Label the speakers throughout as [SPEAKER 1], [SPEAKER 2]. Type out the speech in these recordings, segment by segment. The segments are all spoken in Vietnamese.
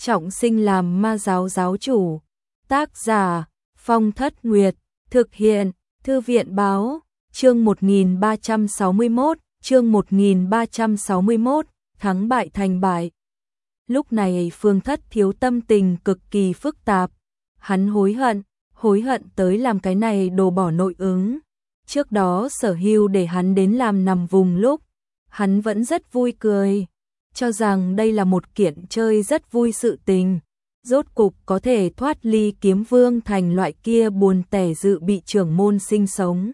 [SPEAKER 1] trọng sinh làm ma giáo giáo chủ. Tác giả Phong Thất Nguyệt, thực hiện Thư viện báo, chương 1361, chương 1361, thắng bại thành bại. Lúc này Phương Thất Thiếu tâm tình cực kỳ phức tạp, hắn hối hận tới làm cái này đồ bỏ nội ứng. Trước đó Sở Hưu để hắn đến làm nằm vùng lúc, hắn vẫn rất vui cười, cho rằng đây là một kiện chơi rất vui sự tình. Rốt cục có thể thoát ly Kiếm Vương thành loại kia buồn tẻ dự bị trưởng môn sinh sống.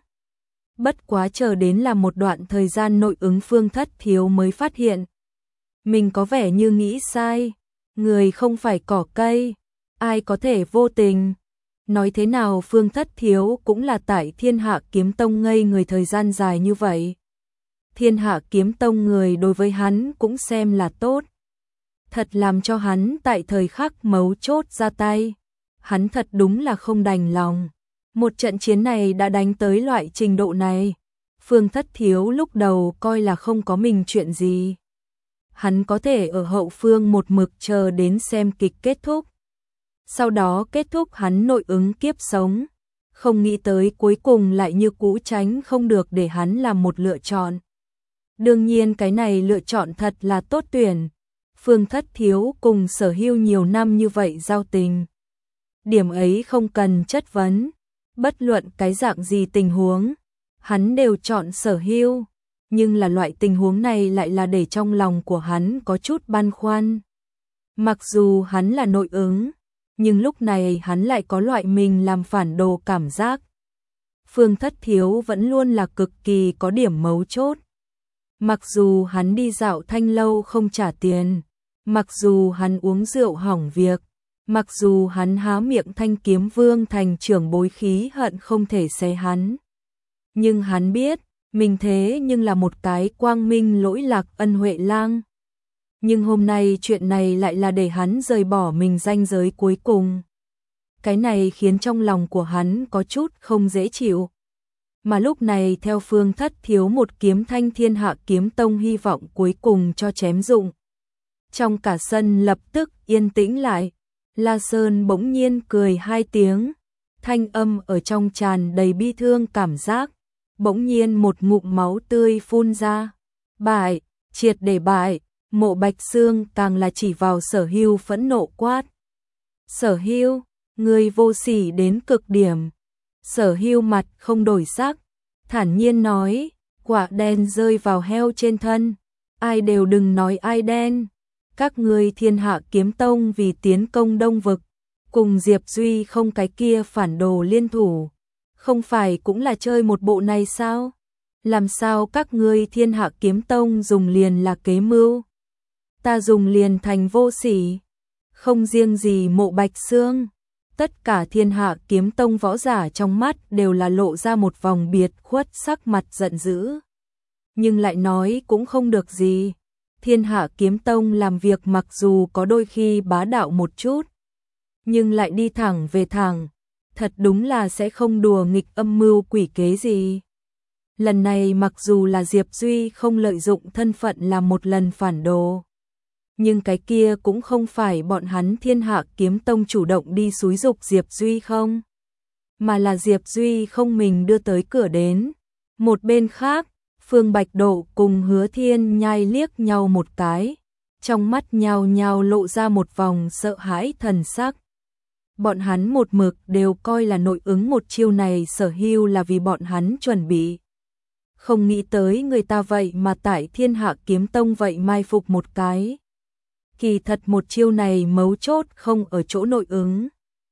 [SPEAKER 1] Bất quá chờ đến là một đoạn thời gian nội ứng Phương Thất Thiếu mới phát hiện. Mình có vẻ như nghĩ sai, người không phải cỏ cây, ai có thể vô tình. Nói thế nào Phương Thất Thiếu cũng là tại Thiên Hạ Kiếm Tông ngây người thời gian dài như vậy. Thiên Hạ Kiếm Tông người đối với hắn cũng xem là tốt. Thật làm cho hắn tại thời khắc mấu chốt ra tay. Hắn thật đúng là không đành lòng. Một trận chiến này đã đánh tới loại trình độ này. Phương Thất Thiếu lúc đầu coi là không có mình chuyện gì. Hắn có thể ở hậu phương một mực chờ đến xem kịch kết thúc. Sau đó kết thúc hắn nội ứng kiếp sống. Không nghĩ tới cuối cùng lại như cũ tránh không được để hắn làm một lựa chọn. Đương nhiên cái này lựa chọn thật là tốt tuyển. Phương Thất Thiếu cùng Sở Hưu nhiều năm như vậy giao tình. Điểm ấy không cần chất vấn. Bất luận cái dạng gì tình huống, hắn đều chọn Sở Hưu. Nhưng là loại tình huống này lại là để trong lòng của hắn có chút băn khoăn. Mặc dù hắn là nội ứng, nhưng lúc này hắn lại có loại mình làm phản đồ cảm giác. Phương Thất Thiếu vẫn luôn là cực kỳ có điểm mấu chốt. Mặc dù hắn đi dạo thanh lâu không trả tiền, mặc dù hắn uống rượu hỏng việc, mặc dù hắn há miệng thanh Kiếm Vương thành trưởng bối khí hận không thể xé hắn. Nhưng hắn biết, mình thế nhưng là một cái quang minh lỗi lạc ân huệ lang. Nhưng hôm nay chuyện này lại là để hắn rời bỏ mình ranh giới cuối cùng. Cái này khiến trong lòng của hắn có chút không dễ chịu. Mà lúc này theo Phương Thất Thiếu một kiếm thanh Thiên Hạ Kiếm Tông hy vọng cuối cùng cho chém dụng. Trong cả sân lập tức yên tĩnh lại. La Sơn bỗng nhiên cười hai tiếng. Thanh âm ở trong tràn đầy bi thương cảm giác. Bỗng nhiên một ngụm máu tươi phun ra. Bại, triệt để bại. Mộ Bạch Xương càng là chỉ vào Sở Hưu phẫn nộ quát. Sở Hưu, người vô sỉ đến cực điểm. Sở Hưu mặt không đổi sắc, thản nhiên nói, quả đen rơi vào heo trên thân, ai đều đừng nói ai đen. Các ngươi Thiên Hạ Kiếm Tông vì tiến công Đông Vực, cùng Diệp Duy không cái kia phản đồ liên thủ, không phải cũng là chơi một bộ này sao? Làm sao các ngươi Thiên Hạ Kiếm Tông dùng liền là kế mưu? Ta dùng liền thành vô sỉ. Không riêng gì Mộ Bạch Xương, tất cả Thiên Hạ Kiếm Tông võ giả trong mắt đều là lộ ra một vòng biệt khuất sắc mặt giận dữ. Nhưng lại nói cũng không được gì. Thiên Hạ Kiếm Tông làm việc mặc dù có đôi khi bá đạo một chút, nhưng lại đi thẳng về thẳng, thật đúng là sẽ không đùa nghịch âm mưu quỷ kế gì. Lần này mặc dù là Diệp Duy không lợi dụng thân phận làm một lần phản đồ, nhưng cái kia cũng không phải bọn hắn Thiên Hạ Kiếm Tông chủ động đi xúi giục Diệp Duy không, mà là Diệp Duy không mình đưa tới cửa đến. Một bên khác, Phương Bạch Độ cùng Hứa Thiên Nhai liếc nhau một cái, trong mắt nhao nhao lộ ra một vòng sợ hãi thần sắc. Bọn hắn một mực đều coi là nội ứng một chiêu này Sở Hưu là vì bọn hắn chuẩn bị. Không nghĩ tới người ta vậy mà tại Thiên Hạ Kiếm Tông vậy mai phục một cái. Kỳ thật một chiêu này mấu chốt không ở chỗ nội ứng,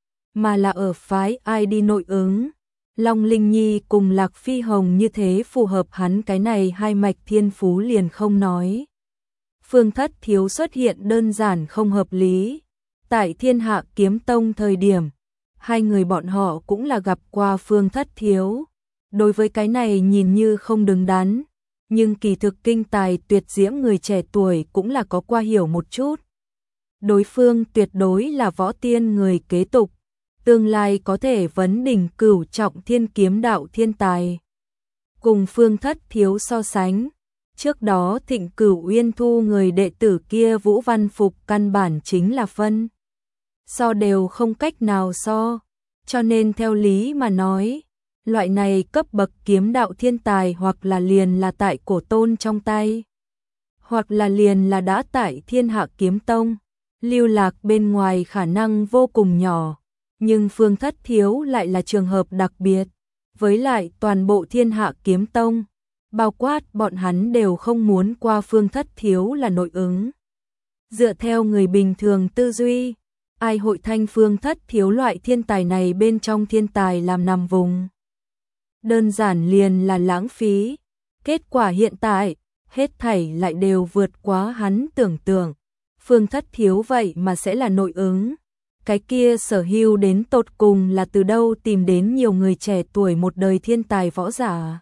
[SPEAKER 1] mà là ở phái ai đi nội ứng. Long Linh Nhi cùng Lạc Phi Hồng như thế phù hợp hắn cái này hai mạch thiên phú liền không nói. Phương Thất Thiếu xuất hiện đơn giản không hợp lý. Tại Thiên Hạ Kiếm Tông thời điểm, hai người bọn họ cũng là gặp qua Phương Thất Thiếu. Đối với cái này nhìn như không đứng đắn, nhưng kỳ thực kinh tài tuyệt diễm người trẻ tuổi cũng là có qua hiểu một chút. Đối phương tuyệt đối là võ tiên người kế tục, tương lai có thể vấn đỉnh cửu trọng thiên kiếm đạo thiên tài. Cùng Phương Thất Thiếu so sánh, Trước đó Thịnh Cửu Uyên thu người đệ tử kia Vũ Văn Phục căn bản chính là phân. So đều không cách nào so, cho nên theo lý mà nói, loại này cấp bậc kiếm đạo thiên tài hoặc là liền là tại cổ tôn trong tay, hoặc là liền là đã tại Thiên Hạ Kiếm Tông, lưu lạc bên ngoài khả năng vô cùng nhỏ, nhưng Phương Thất Thiếu lại là trường hợp đặc biệt, với lại toàn bộ Thiên Hạ Kiếm Tông, bao quát bọn hắn đều không muốn qua Phương Thất Thiếu là nội ứng. Dựa theo người bình thường tư duy, ai hội thanh Phương Thất Thiếu loại thiên tài này bên trong thiên tài làm nằm vùng. Đơn giản liền là lãng phí, kết quả hiện tại, hết thảy lại đều vượt quá hắn tưởng tượng. Phương Thất Thiếu vậy mà sẽ là nội ứng. Cái kia Sở Hưu đến tột cùng là từ đâu tìm đến nhiều người trẻ tuổi một đời thiên tài võ giả.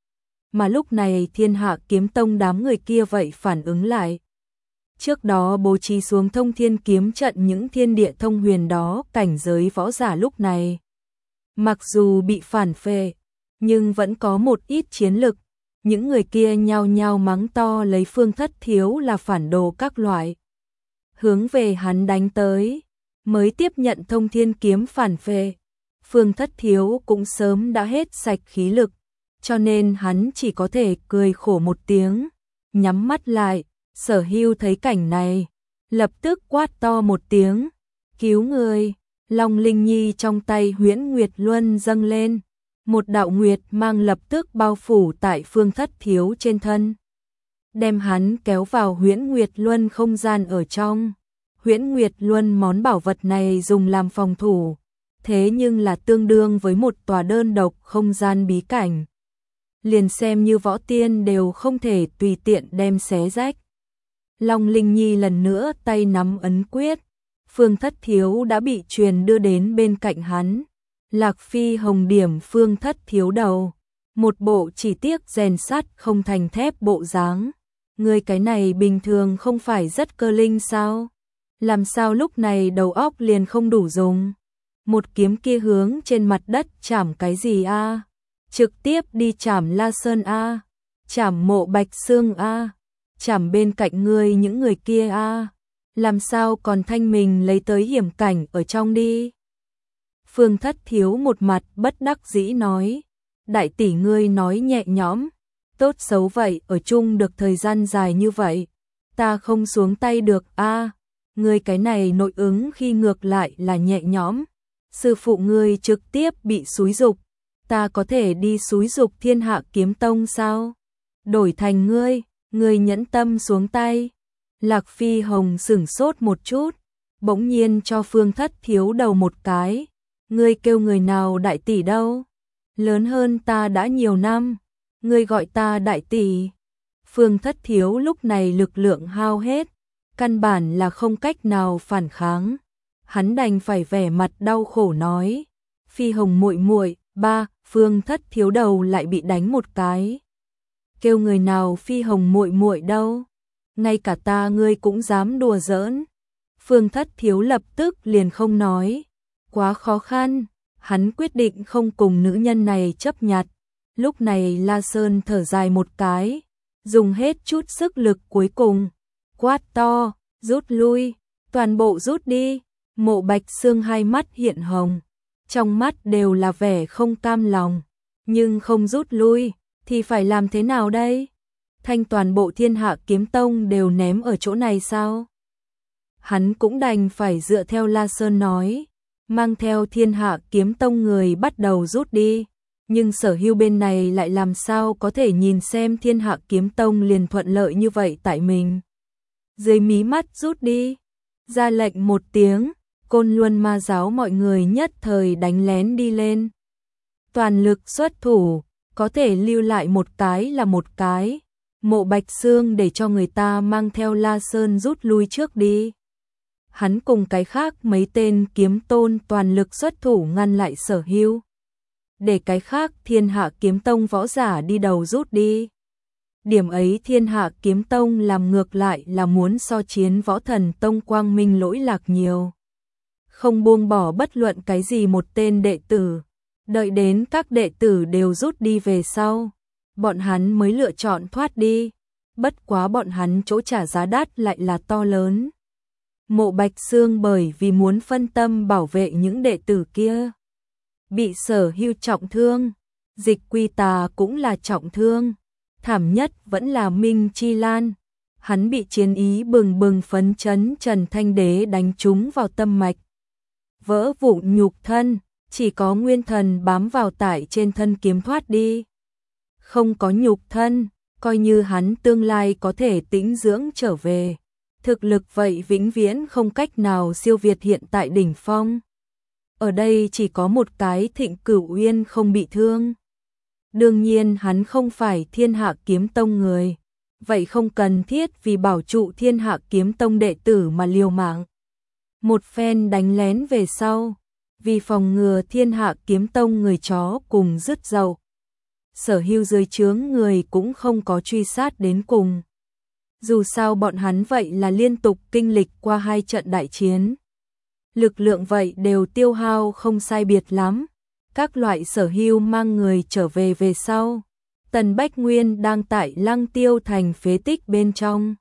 [SPEAKER 1] Mà lúc này Thiên Hạ Kiếm Tông đám người kia vậy phản ứng lại. Trước đó bố trí xuống Thông Thiên kiếm trận những thiên địa thông huyền đó cảnh giới võ giả lúc này. Mặc dù bị phản phệ, nhưng vẫn có một ít chiến lực. Những người kia nhao nhao mắng to lấy Phương Thất Thiếu là phản đồ các loại. Hướng về hắn đánh tới, mới tiếp nhận Thông Thiên kiếm phản phệ. Phương Thất Thiếu cũng sớm đã hết sạch khí lực, cho nên hắn chỉ có thể cười khổ một tiếng, nhắm mắt lại. Sở Hưu thấy cảnh này, lập tức quát to một tiếng, cứu người. Long Linh Nhi trong tay Huyễn Nguyệt Luân dâng lên, một đạo nguyệt mang lập tức bao phủ tại Phương Thất Thiếu trên thân, đem hắn kéo vào Huyễn Nguyệt Luân không gian ở trong. Huyễn Nguyệt Luân món bảo vật này dùng làm phòng thủ, thế nhưng là tương đương với một tòa đơn độc không gian bí cảnh. Liền xem như võ tiên đều không thể tùy tiện đem xé rách. Long Linh Nhi lần nữa tay nắm ấn quyết, Phương Thất Thiếu đã bị truyền đưa đến bên cạnh hắn. Lạc Phi Hồng điểm Phương Thất Thiếu đầu, một bộ chỉ tiếc rèn sắt không thành thép bộ dáng. Người cái này bình thường không phải rất cơ linh sao? Làm sao lúc này đầu óc liền không đủ dùng? Một kiếm kia hướng trên mặt đất chảm cái gì a? Trực tiếp đi chảm La Sơn a, chảm Mộ Bạch Xương a, chảm bên cạnh ngươi những người kia a, làm sao còn thanh mình lấy tới hiểm cảnh ở trong đi. Phương Thất Thiếu một mặt bất đắc dĩ nói, đại tỷ ngươi nói nhẹ nhõm, tốt xấu vậy ở chung được thời gian dài như vậy, ta không xuống tay được a. Ngươi cái này nội ứng khi ngược lại là nhẹ nhõm, sư phụ ngươi trực tiếp bị xúi dục, ta có thể đi xúi dục Thiên Hạ Kiếm Tông sao? Đổi thành ngươi nhẫn tâm xuống tay. Lạc Phi Hồng sửng sốt một chút, bỗng nhiên cho Phương Thất Thiếu đầu một cái. Ngươi kêu người nào đại tỷ đâu? Lớn hơn ta đã nhiều năm, ngươi gọi ta đại tỷ. Phương Thất Thiếu lúc này lực lượng hao hết, căn bản là không cách nào phản kháng. Hắn đành phải vẻ mặt đau khổ nói, Phi Hồng muội muội, ba. Phương Thất Thiếu đầu lại bị đánh một cái. Kêu người nào Phi Hồng muội muội đâu? Ngay cả ta ngươi cũng dám đùa giỡn. Phương Thất Thiếu lập tức liền không nói, quá khó khăn, hắn quyết định không cùng nữ nhân này chấp nhặt. Lúc này La Sơn thở dài một cái, dùng hết chút sức lực cuối cùng, quát to, rút lui, toàn bộ rút đi. Mộ Bạch Xương hai mắt hiện hồng, trong mắt đều là vẻ không cam lòng, nhưng không rút lui thì phải làm thế nào đây? Thanh toàn bộ Thiên Hạ Kiếm Tông đều ném ở chỗ này sao? Hắn cũng đành phải dựa theo La Sơn nói, mang theo Thiên Hạ Kiếm Tông người bắt đầu rút đi. Nhưng Sở Hưu bên này lại làm sao có thể nhìn xem Thiên Hạ Kiếm Tông liền thuận lợi như vậy tại mình. Dưới mí mắt rút đi, ra lệnh một tiếng, Côn Luân Ma giáo mọi người nhất thời đánh lén đi lên. Toàn lực xuất thủ, có thể lưu lại một cái là một cái. Mộ Bạch Xương để cho người ta mang theo La Sơn rút lui trước đi. Hắn cùng cái khác mấy tên kiếm tôn toàn lực xuất thủ ngăn lại Sở Hưu, để cái khác Thiên Hạ Kiếm Tông võ giả đi đầu rút đi. Điểm ấy Thiên Hạ Kiếm Tông làm ngược lại là muốn so chiến Võ Thần Tông Quang Minh lỗi lạc nhiều. Không buông bỏ bất luận cái gì một tên đệ tử, đợi đến các đệ tử đều rút đi về sau, bọn hắn mới lựa chọn thoát đi. bất quá bọn hắn chỗ trả giá đắt lại là to lớn. Mộ Bạch Xương bởi vì muốn phân tâm bảo vệ những đệ tử kia, bị Sở Hưu trọng thương, Dịch Quy Tà cũng là trọng thương, thảm nhất vẫn là Minh Chi Lan. Hắn bị chiến ý bừng bừng phấn chấn Trần Thanh Đế đánh trúng vào tâm mạch, vỡ vụn nhục thân, chỉ có nguyên thần bám vào tại trên thân kiếm thoát đi. Không có nhục thân, coi như hắn tương lai có thể tĩnh dưỡng trở về, thực lực vậy vĩnh viễn không cách nào siêu việt hiện tại đỉnh phong. Ở đây chỉ có một cái Thịnh Cửu Uyên không bị thương. Đương nhiên hắn không phải Thiên Hạ Kiếm Tông người, vậy không cần thiết vì bảo trụ Thiên Hạ Kiếm Tông đệ tử mà liều mạng. Một phen đánh lén về sau, vì phòng ngừa Thiên Hạ Kiếm Tông người chó cùng dứt dậu, Sở Hưu dưới trướng người cũng không có truy sát đến cùng. Dù sao bọn hắn vậy là liên tục kinh lịch qua 2 trận đại chiến. Lực lượng vậy đều tiêu hao không sai biệt lắm. Các loại Sở Hưu mang người trở về sau. Tần Bách Nguyên đang tại Lăng Tiêu Thành phế tích bên trong.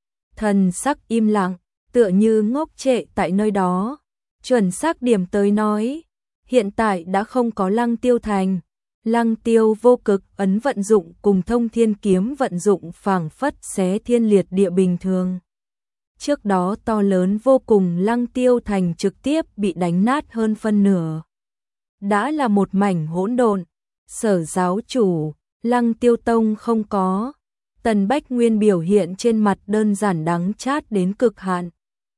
[SPEAKER 1] Thần sắc im lặng, tựa như ngốc trệ tại nơi đó. Chuẩn xác điểm tới nói, hiện tại đã không có Lăng Tiêu Thành. Lăng Tiêu vô cực ấn vận dụng cùng thông thiên kiếm vận dụng phảng phất xé thiên liệt địa bình thường. Trước đó to lớn vô cùng Lăng Tiêu Thành trực tiếp bị đánh nát hơn phân nửa. Đã là một mảnh hỗn độn. Sở giáo chủ, Lăng Tiêu Tông không có. Tần Bách Nguyên biểu hiện trên mặt đơn giản đắng chát đến cực hạn.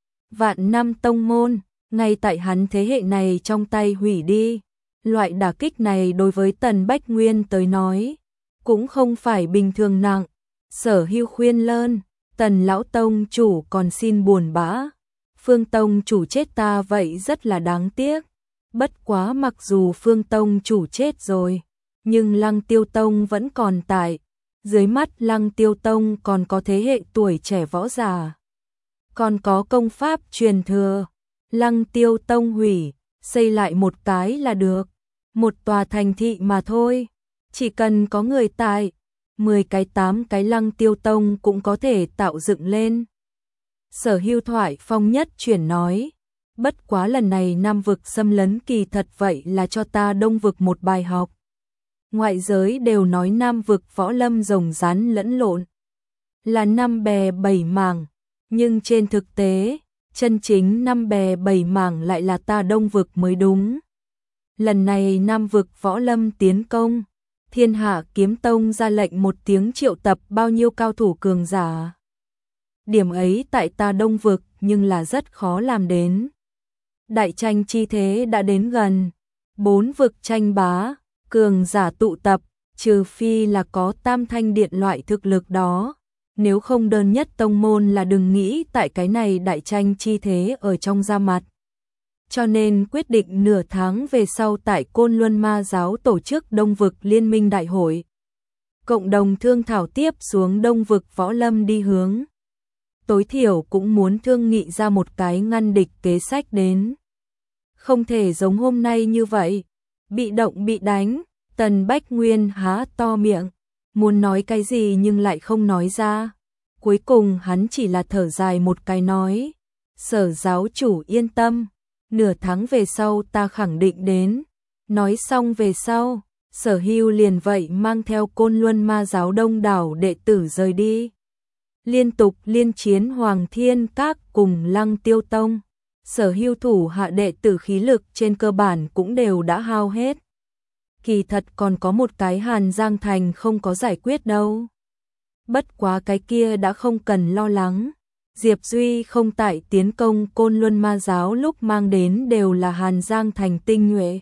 [SPEAKER 1] Vạn năm tông môn, ngay tại hắn thế hệ này trong tay hủy đi. Loại đả kích này đối với Tần Bách Nguyên tới nói, cũng không phải bình thường nặng. Sở Hưu khuyên lơn, Tần lão tông chủ còn xin buồn bã. Phương tông chủ chết ta vậy rất là đáng tiếc. Bất quá mặc dù Phương tông chủ chết rồi, nhưng Lăng Tiêu Tông vẫn còn tại. Dưới mắt Lăng Tiêu Tông còn có thế hệ tuổi trẻ võ giả, còn có công pháp truyền thừa. Lăng Tiêu Tông hủy, xây lại một cái là được. Một tòa thành thị mà thôi. Chỉ cần có người tại, 10 cái 8 cái Lăng Tiêu Tông cũng có thể tạo dựng lên. Sở Hưu thoại phong nhất chuyển nói. Bất quá lần này Nam vực xâm lấn kỳ thật vậy là cho ta Đông vực một bài học. Ngoại giới đều nói Nam vực võ lâm rồng rắn lẫn lộn, là 5 bè 7 mảng, nhưng trên thực tế, chân chính 5 bè 7 mảng lại là ta Đông vực mới đúng. Lần này Nam vực võ lâm tiến công, Thiên Hạ Kiếm Tông ra lệnh một tiếng triệu tập bao nhiêu cao thủ cường giả. Điểm ấy tại ta Đông vực nhưng là rất khó làm đến. Đại tranh chi thế đã đến gần, 4 vực tranh bá, cường giả tụ tập, trừ phi là có Tam Thanh Điện loại thực lực đó, nếu không đơn nhất tông môn là đừng nghĩ tại cái này đại tranh chi thế ở trong ra mặt. Cho nên quyết định nửa tháng về sau tại Côn Luân Ma Giáo tổ chức Đông vực Liên minh đại hội. Cộng đồng thương thảo tiếp xuống Đông vực võ lâm đi hướng. Tối thiểu cũng muốn thương nghị ra một cái ngăn địch kế sách đến. Không thể giống hôm nay như vậy, bị động bị đánh. Tần Bách Nguyên há to miệng, muốn nói cái gì nhưng lại không nói ra. Cuối cùng hắn chỉ là thở dài một cái nói. Sở giáo chủ yên tâm, nửa tháng về sau ta khẳng định đến. Nói xong về sau, Sở Hưu liền vậy mang theo Côn Luân Ma Giáo đông đảo đệ tử rời đi. Liên tục liên chiến Hoàng Thiên Các cùng Lăng Tiêu Tông. Sở Hưu thủ hạ đệ tử khí lực trên cơ bản cũng đều đã hao hết. Kỳ thật còn có một cái Hàn Giang Thành không có giải quyết đâu. Bất quá cái kia đã không cần lo lắng. Diệp Duy không tại tiến công Côn Luân Ma Giáo lúc mang đến đều là Hàn Giang Thành tinh nhuệ.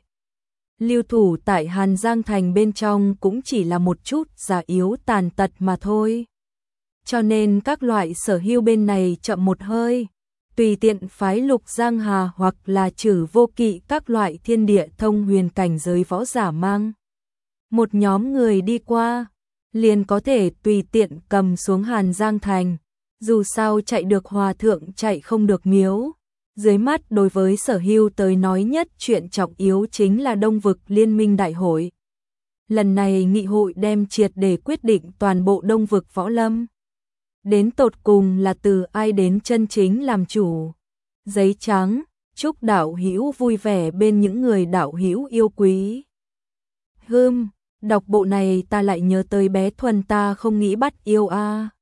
[SPEAKER 1] Lưu thủ tại Hàn Giang Thành bên trong cũng chỉ là một chút già yếu tàn tật mà thôi. Cho nên các loại Sở Hưu bên này chậm một hơi. Tùy tiện phái Lục Giang Hà hoặc là Trử Vô Kỵ các loại thiên địa thông huyền cảnh giới võ giả mang. Một nhóm người đi qua, liền có thể tùy tiện cầm xuống Hàn Giang Thành. Dù sao chạy được hòa thượng chạy không được miếu. Dưới mắt đối với Sở Hưu tới nói nhất chuyện trọng yếu chính là Đông vực Liên minh đại hội. Lần này nghị hội đem triệt để quyết định toàn bộ Đông vực võ lâm. Đến tột cùng là từ ai đến chân chính làm chủ. Giấy trắng, chúc đạo hữu vui vẻ bên những người đạo hữu yêu quý. Đọc bộ này ta lại nhớ tới bé Thuần ta không nghĩ bắt yêu a.